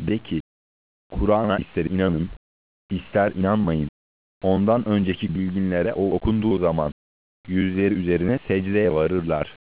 De ki, Kur'an'a ister inanın, ister inanmayın. Ondan önceki bilginlere o okunduğu zaman yüzleri üzerine secdeye varırlar.